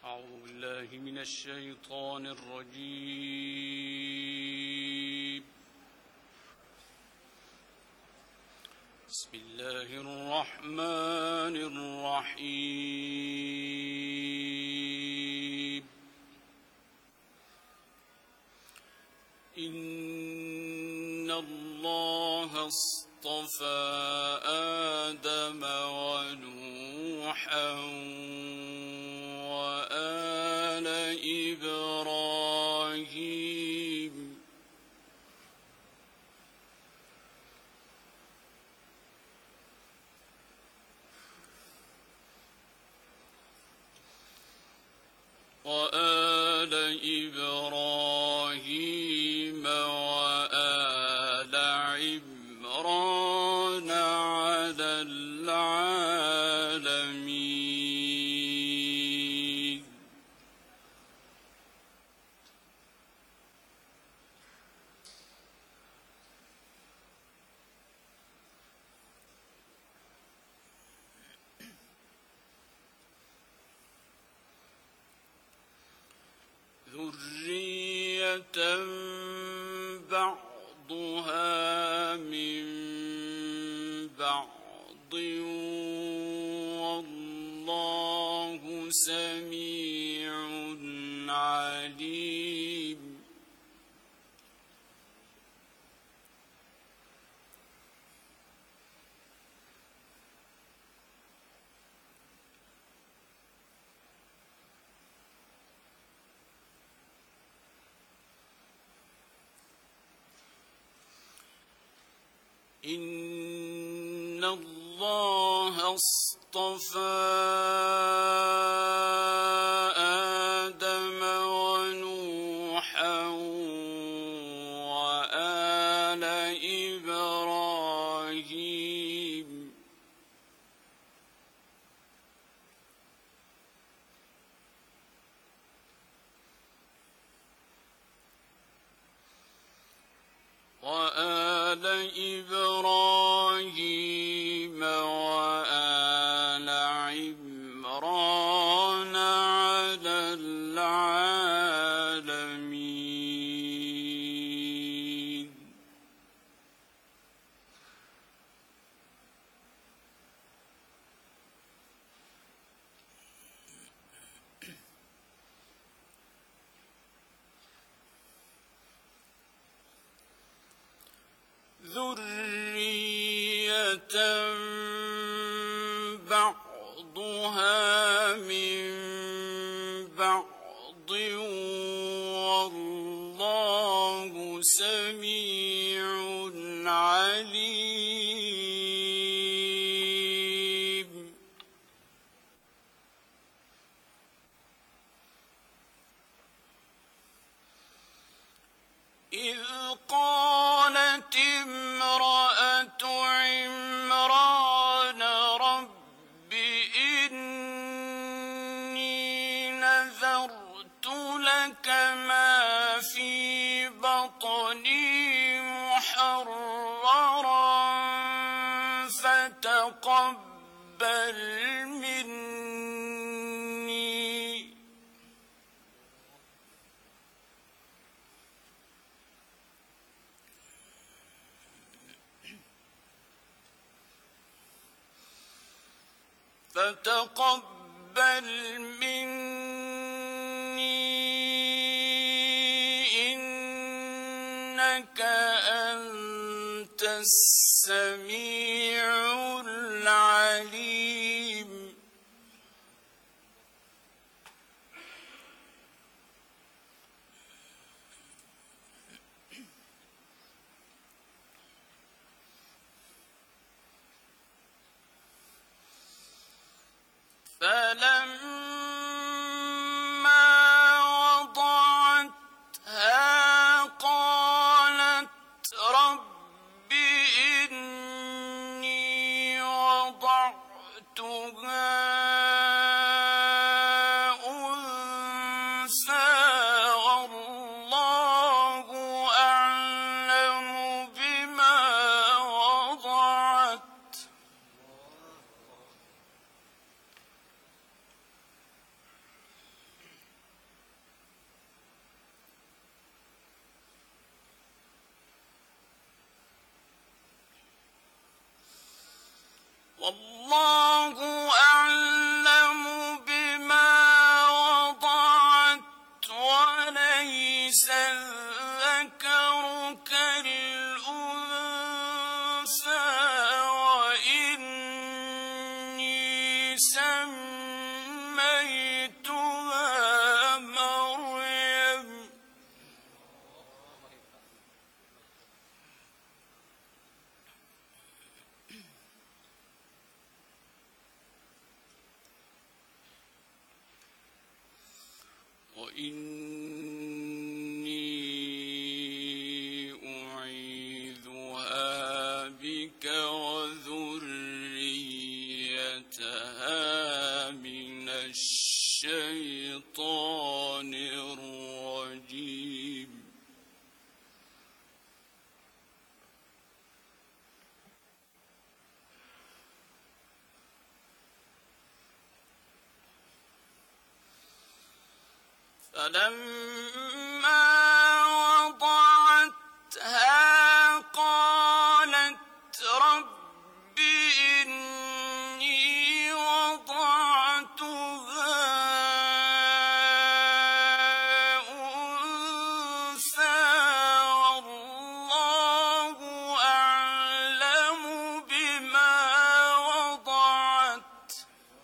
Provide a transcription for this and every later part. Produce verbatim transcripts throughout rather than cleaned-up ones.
أعوذ بالله من الشيطان الرجيم. بسم الله الرحمن الرحيم. إن الله اصطفى آدم ونوحا وآل إبراهيم وآل إبراهيم وآل عمران على العالمين. ذرية بعضها من بعض والله سميع عليم. إن الله اصطفى آدم ونوحا وآل إبراهيم وآل إبراهيم وآل عمران على العالمين. ذرية بعضها من بعض والله سميع عليم. إذ قالت امرأة عمران رب إني نذرت لك ما في بطني محررا فتقبل مني فتقبل مني إنك أنت السميع العليم. فلما وضعتها قالت رب إني وضعتها أنثى والله أعلم بما وضعت وإني أعيذها بك وذريتها من الشيطان الرجيم. فلما وضعتها قالت رب إني وضعتها أنثى والله أعلم بما وضعت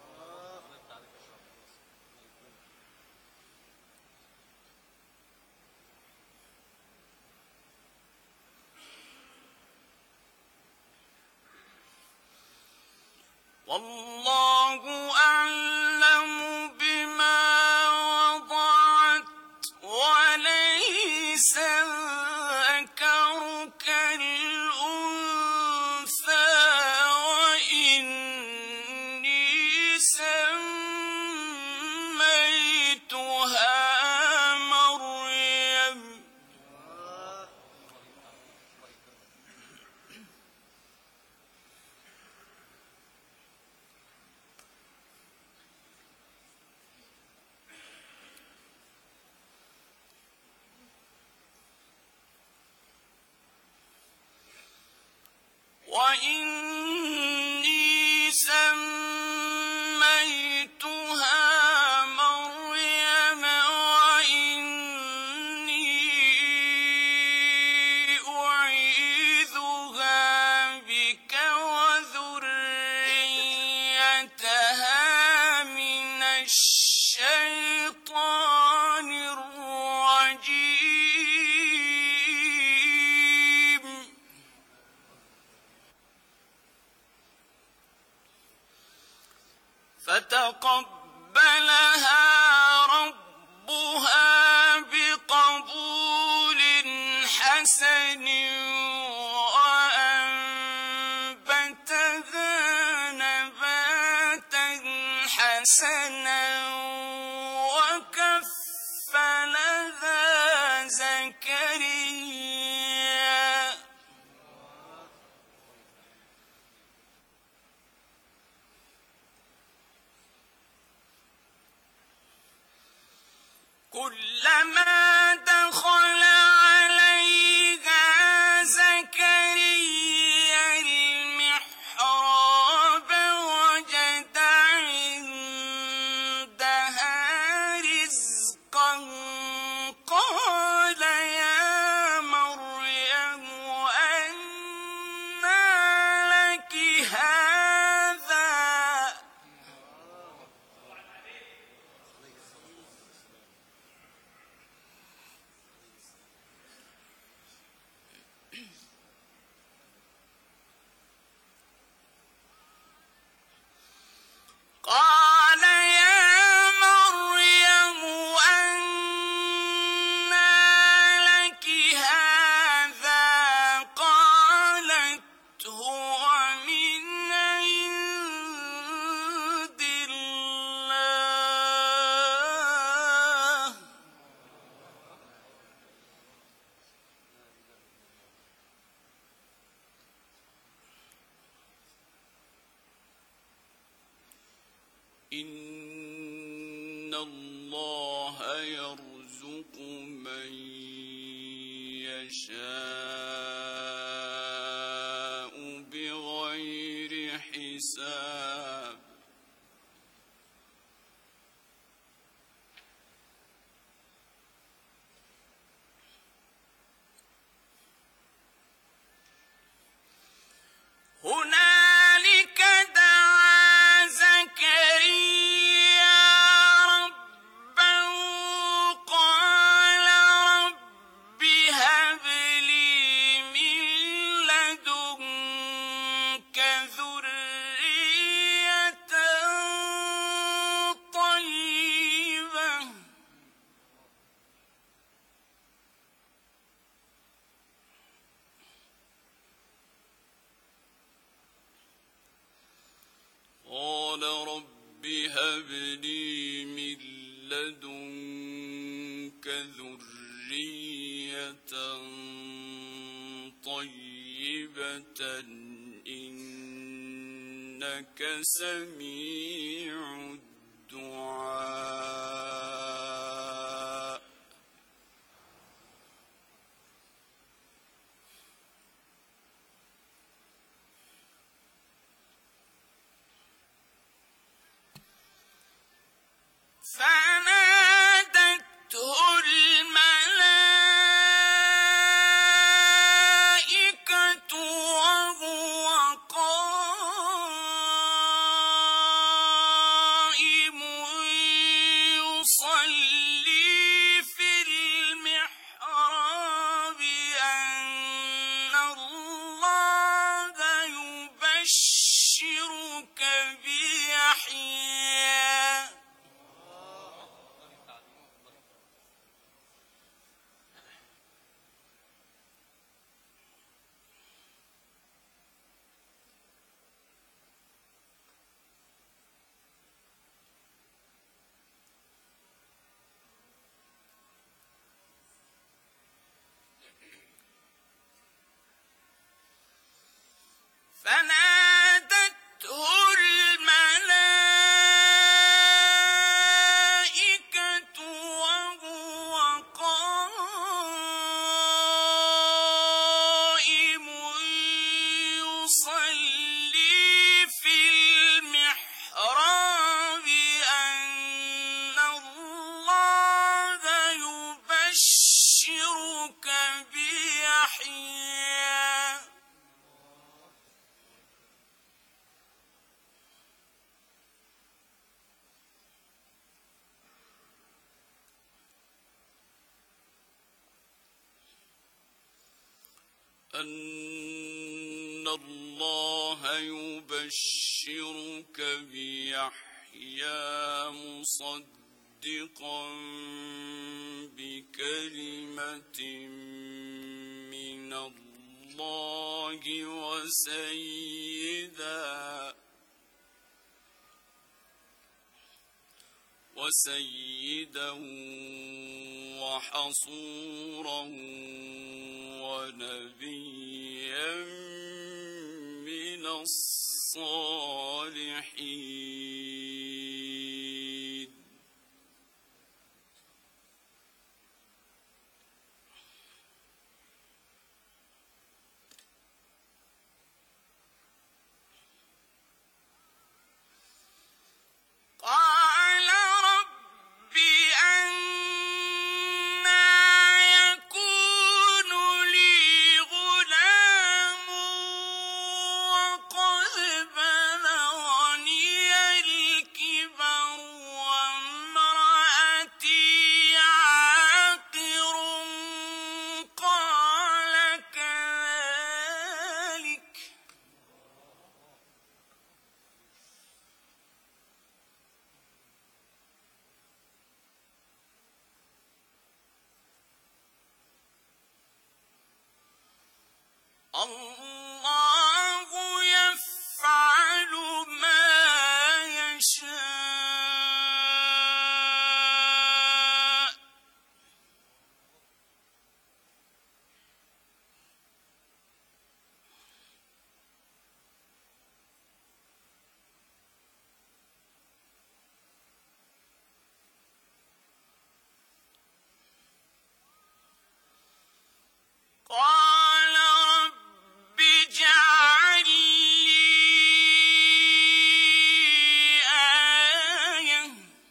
والله أعلم بما وضعت وليس الذكر كالأنثى وإني سميتها مريم وإني سميتها مريم وإني أعيذها بك وذريتها من الشيطان الرجيم. فتقبلها ربها بقبول حسن وأنبتها نباتا حسنا وكفلها زكريا كلما دخل عليها زكريا المحراب وجد عندها رزقا قال يا مريم أنى لك هذا قال يا مريم أنى لك هذا قالت هو من عند الله إن الله يرزق من يشاء بغير حساب. هنالك دعا زكريا ربه قال رب هب لي لدنك ذرية طيبة إنك سميع الدعاء. فنادته الملائكة وهو قائم يصلي في المحراب أن الله يبشرك بيحيى فنادته الملائكة وهو قائم يصلي في المحراب أن الله يبشرك بيحيى أن الله يبشرك بيحيى مصدقا بكلمة من الله وسيدا وسيدا وحصورا ونبيا من الصالحين. قال رب أنى يكون لي غلام وقد بلغني الكبر وامرأتي عاقر قال كذلك الله يفعل ما يشاء. قال رب اجعل لي آية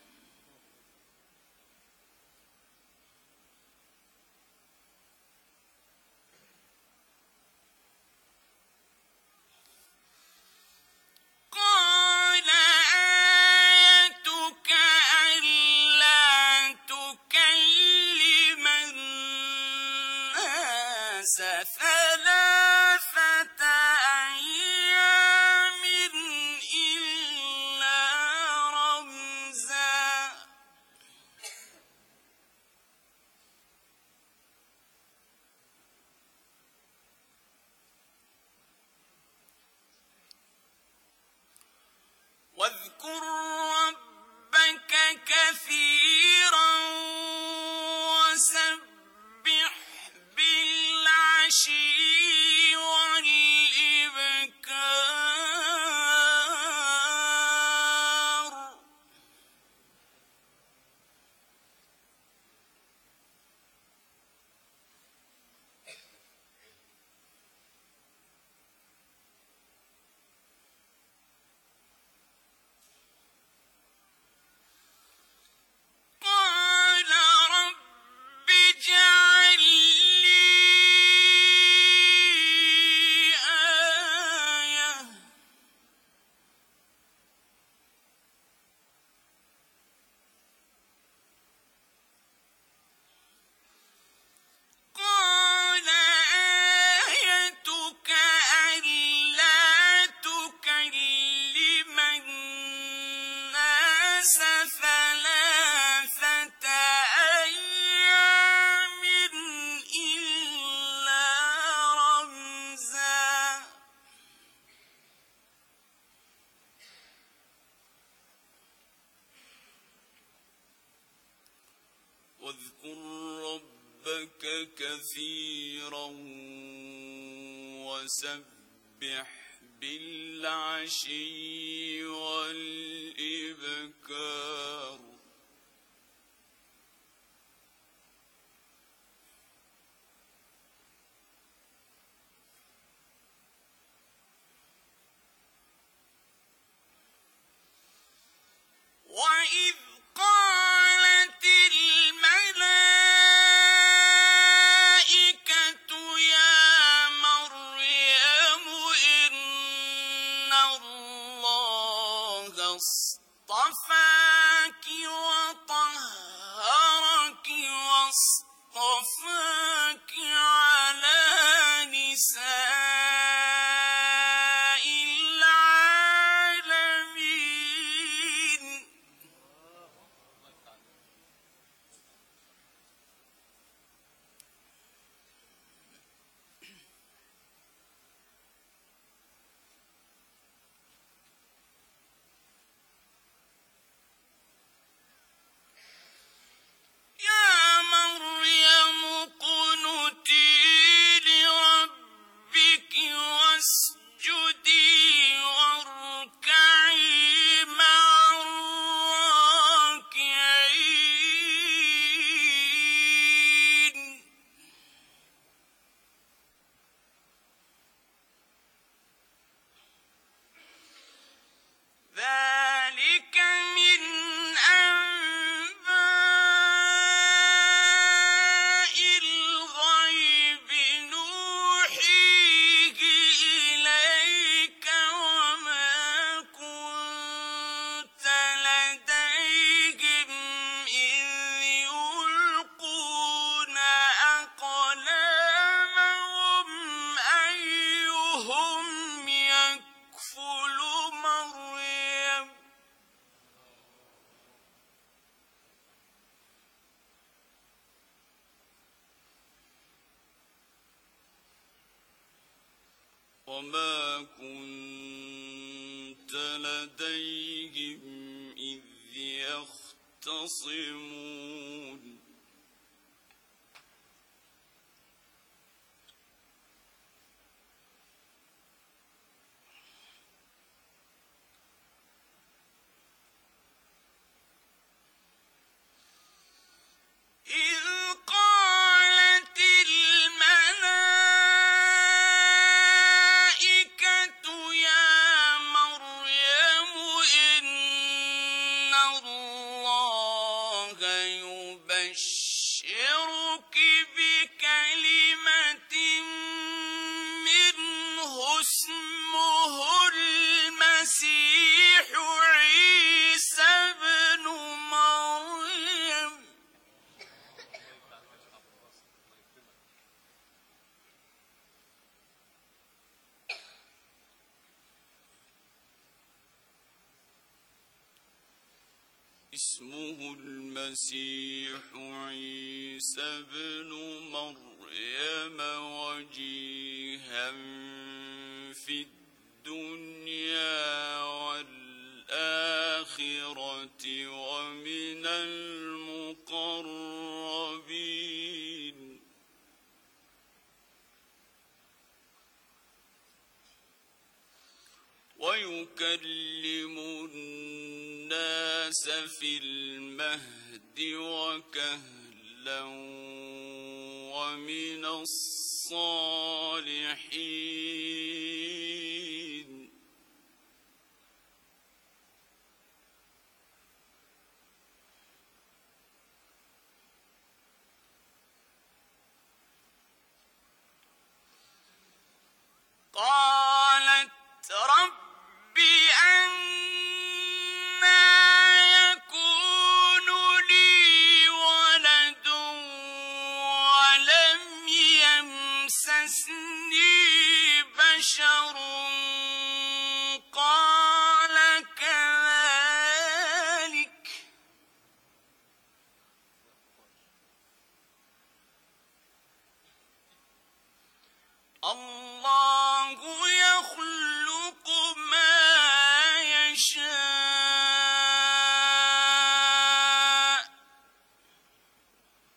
قال آيتك ألا تكلم الناس ثلاثة أيام إلا رمزا. واذكر ربك كثيرا واذكر ربك كثيرا وسبح بالعشي والإبكار. وإذ قالت الملائكة يا مريم إن الله اصطفاك وطهرك واصطفاك على نساء العالمين. يا مريم اقنتي لربك واسجدي واركعي مع الراكعين. ذلك من أنباء الغيب نوحيه إليك وما كنت لديهم إذ يلقون أقلامهم أيهم يكفل مريم. وما كنت لديهم إذ يختصمون. إذ قالت الملائكة يا مريم إن الله يبشرك بكلمة منه اسمه المسيح عيسى ابن مريم. اسمه المسيح عيسى ابن مريم وجيها في الدنيا والآخرة ومن المقربين. ويكلم الناس في المهد وكهلا ومن الصالحين. قالت رب أنى يكون لي ولد ولم يمسسني بشر قال كذلك الله يخلق ما يشاء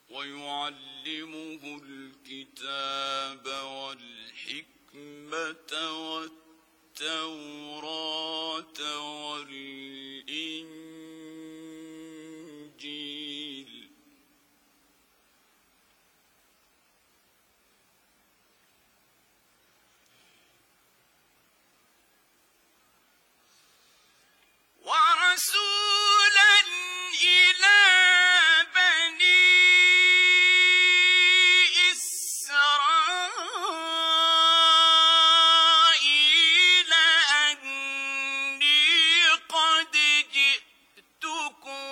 ويعلمه الكتاب والحكمة والتوراة والإنجيل ورسولا إلى بني إسرائيل أني قد جئتكم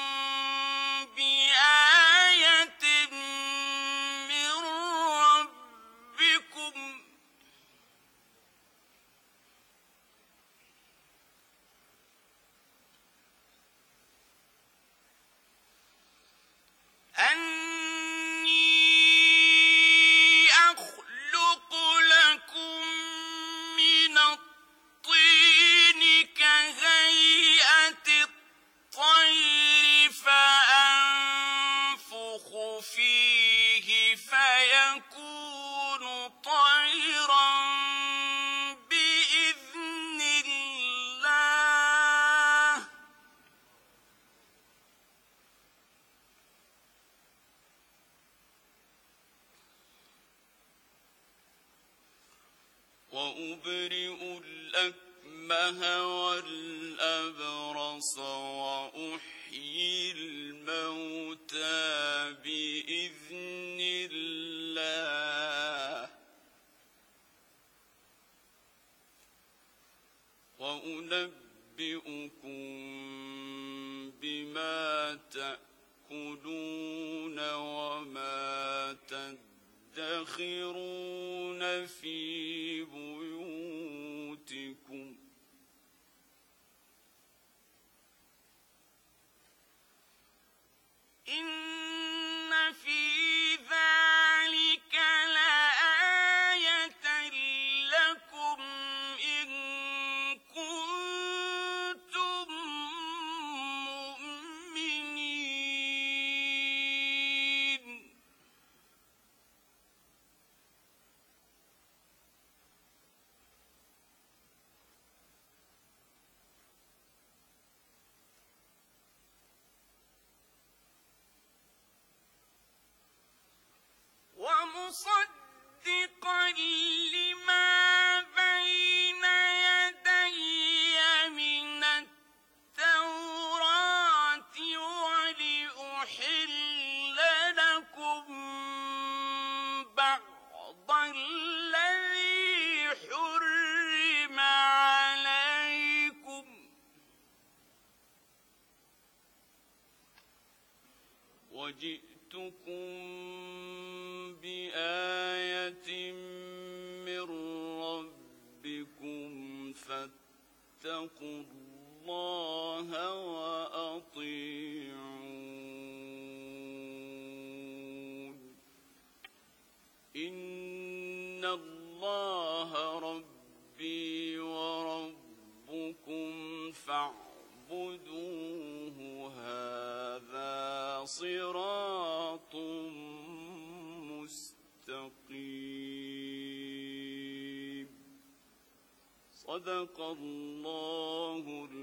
بآية من ربكم أني أخلق لكم من الطين كهيئة الطير فأنفخ فيه فيكون طيرا بإذن الله وأبرئ الأكمه والأبرص وأحيي الموتى بإذن الله وأنبئكم بما تأكلون وما تدخرون في بيوتكم إن في ذلك لآية لكم إن كنتم مؤمنين ومصدقا لما بين يدي من التوراة ولأحل لكم بعض الذي حرم عليكم وجئتكم بآية من ربكم فاتقوا الله وأطيعون إن الله ربي وربكم فاعبدوه هذا صراط مستقيم صدق الله